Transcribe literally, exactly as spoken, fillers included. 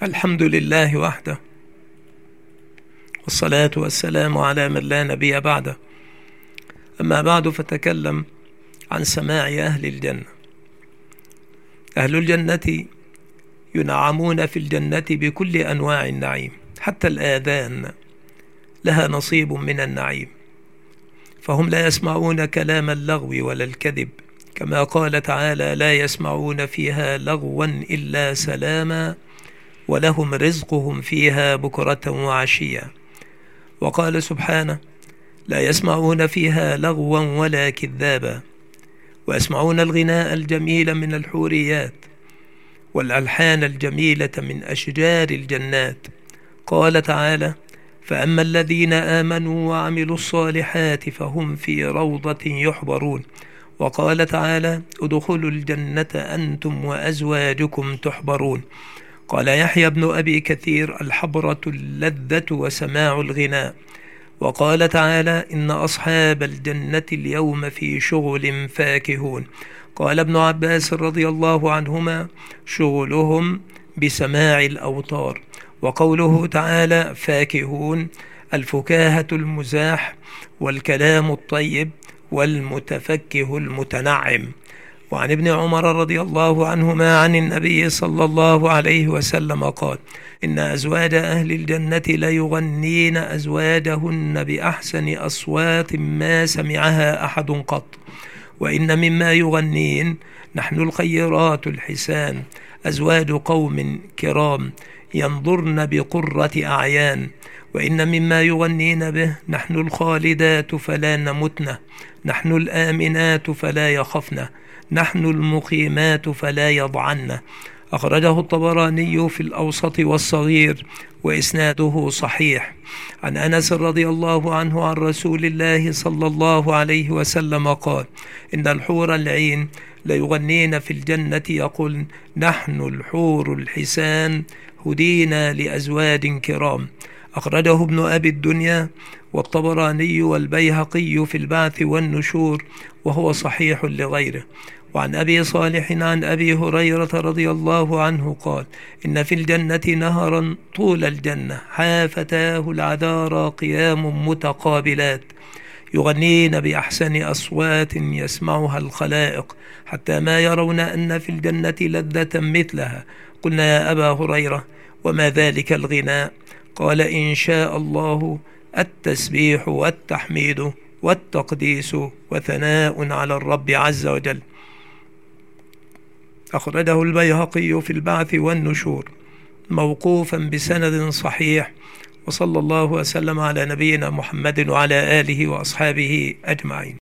الحمد لله وحده، والصلاة والسلام على من لا نبي بعده. أما بعد، فتكلم عن سماع أهل الجنة. أهل الجنة ينعمون في الجنة بكل أنواع النعيم، حتى الآذان لها نصيب من النعيم، فهم لا يسمعون كلام اللغو ولا الكذب، كما قال تعالى: لا يسمعون فيها لغوا إلا سلاما ولهم رزقهم فيها بكرة وعشيا. وقال سبحانه: لا يسمعون فيها لغوا ولا كذابا، ويسمعون الغناء الجميل من الحوريات والألحان الجميلة من أشجار الجنات. قال تعالى: فأما الذين آمنوا وعملوا الصالحات فهم في روضة يحبرون. وقال تعالى: ادخلوا الجنة أنتم وأزواجكم تحبرون. قال يحيى بن أبي كثير: الحبرة اللذة وسماع الغناء. وقال تعالى: إن أصحاب الجنة اليوم في شغل فاكهون. قال ابن عباس رضي الله عنهما: شغلهم بسماع الأوتار. وقوله تعالى فاكهون: الفكاهة المزاح والكلام الطيب والمتفكه المتنعم. وعن ابن عمر رضي الله عنهما عن النبي صلى الله عليه وسلم قال: إن أزواج أهل الجنة ليغنين أزواجهن بأحسن أصوات ما سمعها أحد قط. وإن مما يغنين نحن الخيرات الحسان، أزواج قوم كرام ينظرن بقرة أعيان. وإن مما يغنين به نحن الخالدات فلا نمتن، نحن الآمنات فلا يخفن، نحن المقيمات فلا يضعن. أخرجه الطبراني في الأوسط والصغير وإسناده صحيح. عن أنس رضي الله عنه عن رسول الله صلى الله عليه وسلم قال: إن الحور العين ليغنين في الجنة يقول: نحن الحور الحسان هدينا لأزواج كرام. أخرجه ابن أبي الدنيا والطبراني والبيهقي في البعث والنشور، وهو صحيح لغيره. وعن أبي صالح عن أبي هريرة رضي الله عنه قال: إن في الجنة نهرا طول الجنة حافتاه العذارى قيام متقابلات يغنين بأحسن أصوات يسمعها الخلائق، حتى ما يرون أن في الجنة لذة مثلها. قلنا: يا أبا هريرة، وما ذلك الغناء؟ قال: إن شاء الله التسبيح والتحميد والتقديس وثناء على الرب عز وجل. أخرجه البيهقي في البعث والنشور موقوفا بسند صحيح. وصلى الله وسلم على نبينا محمد وعلى آله وأصحابه أجمعين.